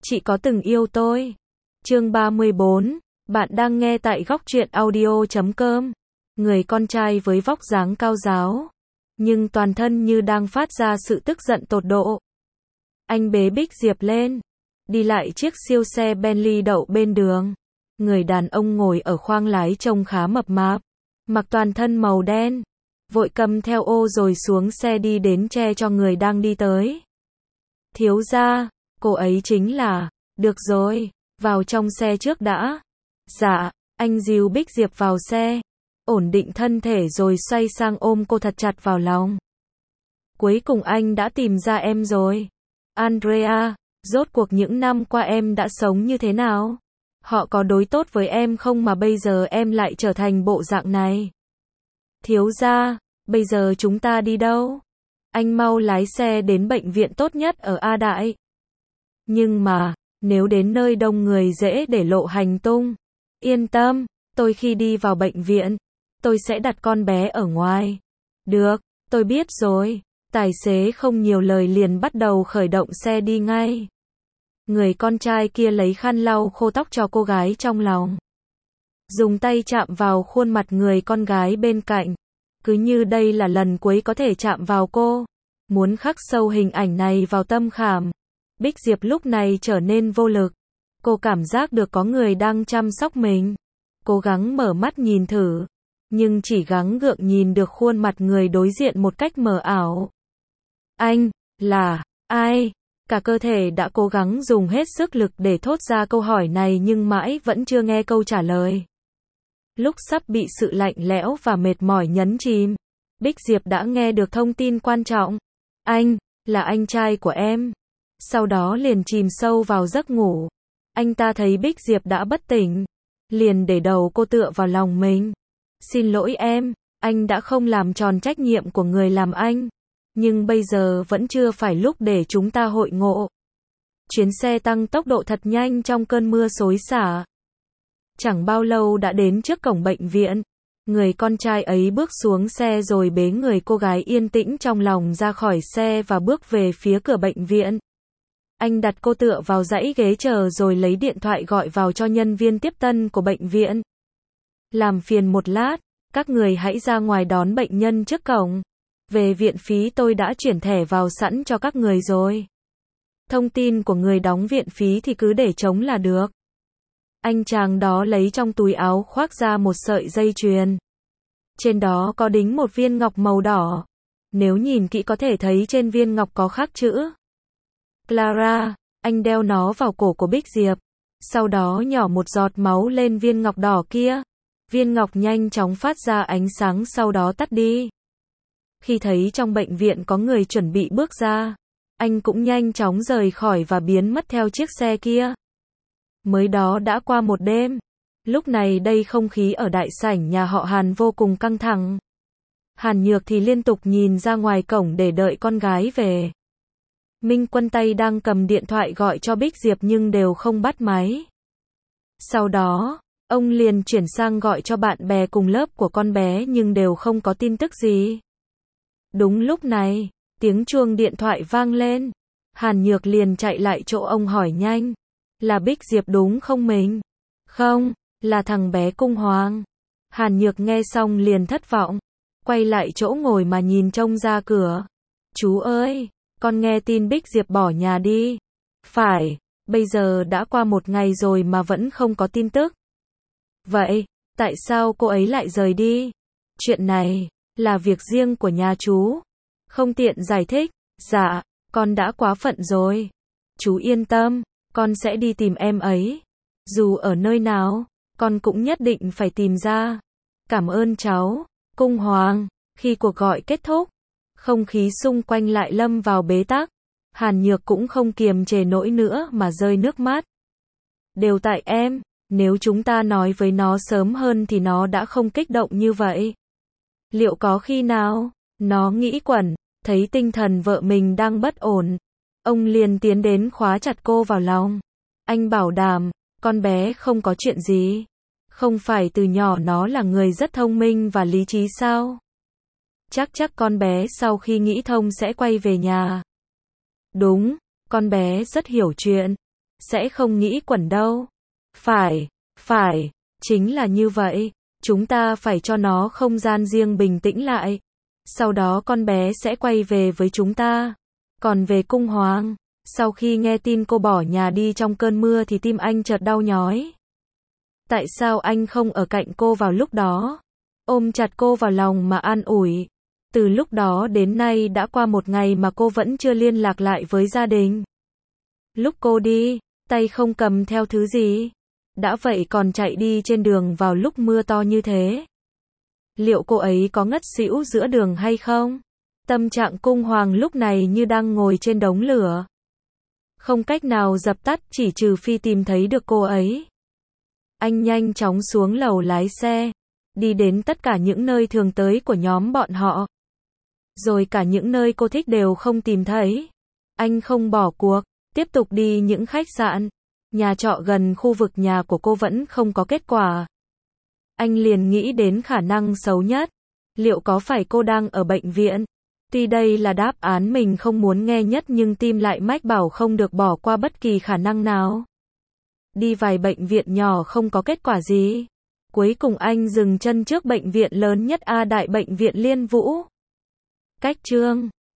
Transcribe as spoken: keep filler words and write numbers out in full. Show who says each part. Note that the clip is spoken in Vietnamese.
Speaker 1: Chị có từng yêu tôi? Chương ba mươi bốn, bạn đang nghe tại góc truyện audio chấm com. Người con trai với vóc dáng cao ráo, nhưng toàn thân như đang phát ra sự tức giận tột độ. Anh bế Bích Diệp lên, đi lại chiếc siêu xe Bentley đậu bên đường. Người đàn ông ngồi ở khoang lái trông khá mập mạp, mặc toàn thân màu đen, vội cầm theo ô rồi xuống xe đi đến che cho người đang đi tới. Thiếu gia, cô ấy chính là, được rồi, vào trong xe trước đã. Dạ, anh dìu Bích Diệp vào xe, ổn định thân thể rồi xoay sang ôm cô thật chặt vào lòng. Cuối cùng anh đã tìm ra em rồi. Andrea, rốt cuộc những năm qua em đã sống như thế nào? Họ có đối tốt với em không mà bây giờ em lại trở thành bộ dạng này? Thiếu gia, bây giờ chúng ta đi đâu? Anh mau lái xe đến bệnh viện tốt nhất ở A Đại. Nhưng mà, nếu đến nơi đông người dễ để lộ hành tung. Yên tâm, tôi khi đi vào bệnh viện, tôi sẽ đặt con bé ở ngoài. Được, tôi biết rồi. Tài xế không nhiều lời liền bắt đầu khởi động xe đi ngay. Người con trai kia lấy khăn lau khô tóc cho cô gái trong lòng. Dùng tay chạm vào khuôn mặt người con gái bên cạnh. Cứ như đây là lần cuối có thể chạm vào cô. Muốn khắc sâu hình ảnh này vào tâm khảm. Bích Diệp lúc này trở nên vô lực. Cô cảm giác được có người đang chăm sóc mình. Cố gắng mở mắt nhìn thử. Nhưng chỉ gắng gượng nhìn được khuôn mặt người đối diện một cách mờ ảo. Anh, là, ai? Cả cơ thể đã cố gắng dùng hết sức lực để thốt ra câu hỏi này nhưng mãi vẫn chưa nghe câu trả lời. Lúc sắp bị sự lạnh lẽo và mệt mỏi nhấn chìm, Bích Diệp đã nghe được thông tin quan trọng. Anh, là anh trai của em. Sau đó liền chìm sâu vào giấc ngủ. Anh ta thấy Bích Diệp đã bất tỉnh, liền để đầu cô tựa vào lòng mình. Xin lỗi em, anh đã không làm tròn trách nhiệm của người làm anh. Nhưng bây giờ vẫn chưa phải lúc để chúng ta hội ngộ. Chuyến xe tăng tốc độ thật nhanh trong cơn mưa xối xả. Chẳng bao lâu đã đến trước cổng bệnh viện. Người con trai ấy bước xuống xe rồi bế người cô gái yên tĩnh trong lòng ra khỏi xe và bước về phía cửa bệnh viện. Anh đặt cô tựa vào dãy ghế chờ rồi lấy điện thoại gọi vào cho nhân viên tiếp tân của bệnh viện. Làm phiền một lát, các người hãy ra ngoài đón bệnh nhân trước cổng. Về viện phí tôi đã chuyển thẻ vào sẵn cho các người rồi. Thông tin của người đóng viện phí thì cứ để trống là được. Anh chàng đó lấy trong túi áo khoác ra một sợi dây chuyền. Trên đó có đính một viên ngọc màu đỏ. Nếu nhìn kỹ có thể thấy trên viên ngọc có khắc chữ Clara. Anh đeo nó vào cổ của Bích Diệp. Sau đó nhỏ một giọt máu lên viên ngọc đỏ kia. Viên ngọc nhanh chóng phát ra ánh sáng sau đó tắt đi. Khi thấy trong bệnh viện có người chuẩn bị bước ra, anh cũng nhanh chóng rời khỏi và biến mất theo chiếc xe kia. Mới đó đã qua một đêm. Lúc này đây không khí ở đại sảnh nhà họ Hàn vô cùng căng thẳng. Hàn Nhược thì liên tục nhìn ra ngoài cổng để đợi con gái về. Minh Quân tay đang cầm điện thoại gọi cho Bích Diệp nhưng đều không bắt máy. Sau đó, ông liền chuyển sang gọi cho bạn bè cùng lớp của con bé nhưng đều không có tin tức gì. Đúng lúc này, tiếng chuông điện thoại vang lên. Hàn Nhược liền chạy lại chỗ ông hỏi nhanh. Là Bích Diệp đúng không mình? Không, là thằng bé Cung Hoàng. Hàn Nhược nghe xong liền thất vọng. Quay lại chỗ ngồi mà nhìn trông ra cửa. Chú ơi, con nghe tin Bích Diệp bỏ nhà đi. Phải, bây giờ đã qua một ngày rồi mà vẫn không có tin tức. Vậy, tại sao cô ấy lại rời đi? Chuyện này là việc riêng của nhà chú. Không tiện giải thích. Dạ, con đã quá phận rồi. Chú yên tâm, con sẽ đi tìm em ấy. Dù ở nơi nào, con cũng nhất định phải tìm ra. Cảm ơn cháu, Cung Hoàng. Khi cuộc gọi kết thúc, không khí xung quanh lại lâm vào bế tắc. Hàn Nhược cũng không kiềm chế nổi nữa mà rơi nước mắt. Đều tại em, nếu chúng ta nói với nó sớm hơn thì nó đã không kích động như vậy. Liệu có khi nào, nó nghĩ quẩn, thấy tinh thần vợ mình đang bất ổn. Ông liền tiến đến khóa chặt cô vào lòng. Anh bảo đảm, con bé không có chuyện gì. Không phải từ nhỏ nó là người rất thông minh và lý trí sao? Chắc chắc con bé sau khi nghĩ thông sẽ quay về nhà. Đúng, con bé rất hiểu chuyện. sẽ không nghĩ quẩn đâu. Phải, phải, chính là như vậy. Chúng ta phải cho nó không gian riêng bình tĩnh lại. Sau đó con bé sẽ quay về với chúng ta. Còn về cung hoàng, sau khi nghe tin cô bỏ nhà đi trong cơn mưa thì tim anh chợt đau nhói. Tại sao anh không ở cạnh cô vào lúc đó? Ôm chặt cô vào lòng mà an ủi. Từ lúc đó đến nay đã qua một ngày mà cô vẫn chưa liên lạc lại với gia đình. Lúc cô đi, tay không cầm theo thứ gì. Đã vậy còn chạy đi trên đường vào lúc mưa to như thế. Liệu cô ấy có ngất xỉu giữa đường hay không? Tâm trạng cung hoàng lúc này như đang ngồi trên đống lửa. Không cách nào dập tắt chỉ trừ phi tìm thấy được cô ấy. Anh nhanh chóng xuống lầu lái xe. Đi đến tất cả những nơi thường tới của nhóm bọn họ. Rồi cả những nơi cô thích đều không tìm thấy. Anh không bỏ cuộc, tiếp tục đi những khách sạn, nhà trọ gần khu vực nhà của cô vẫn không có kết quả. Anh liền nghĩ đến khả năng xấu nhất. Liệu có phải cô đang ở bệnh viện? Tuy đây là đáp án mình không muốn nghe nhất nhưng tim lại mách bảo không được bỏ qua bất kỳ khả năng nào. Đi vài bệnh viện nhỏ không có kết quả gì. Cuối cùng anh dừng chân trước bệnh viện lớn nhất A Đại Bệnh viện Liên Vũ. Cách chương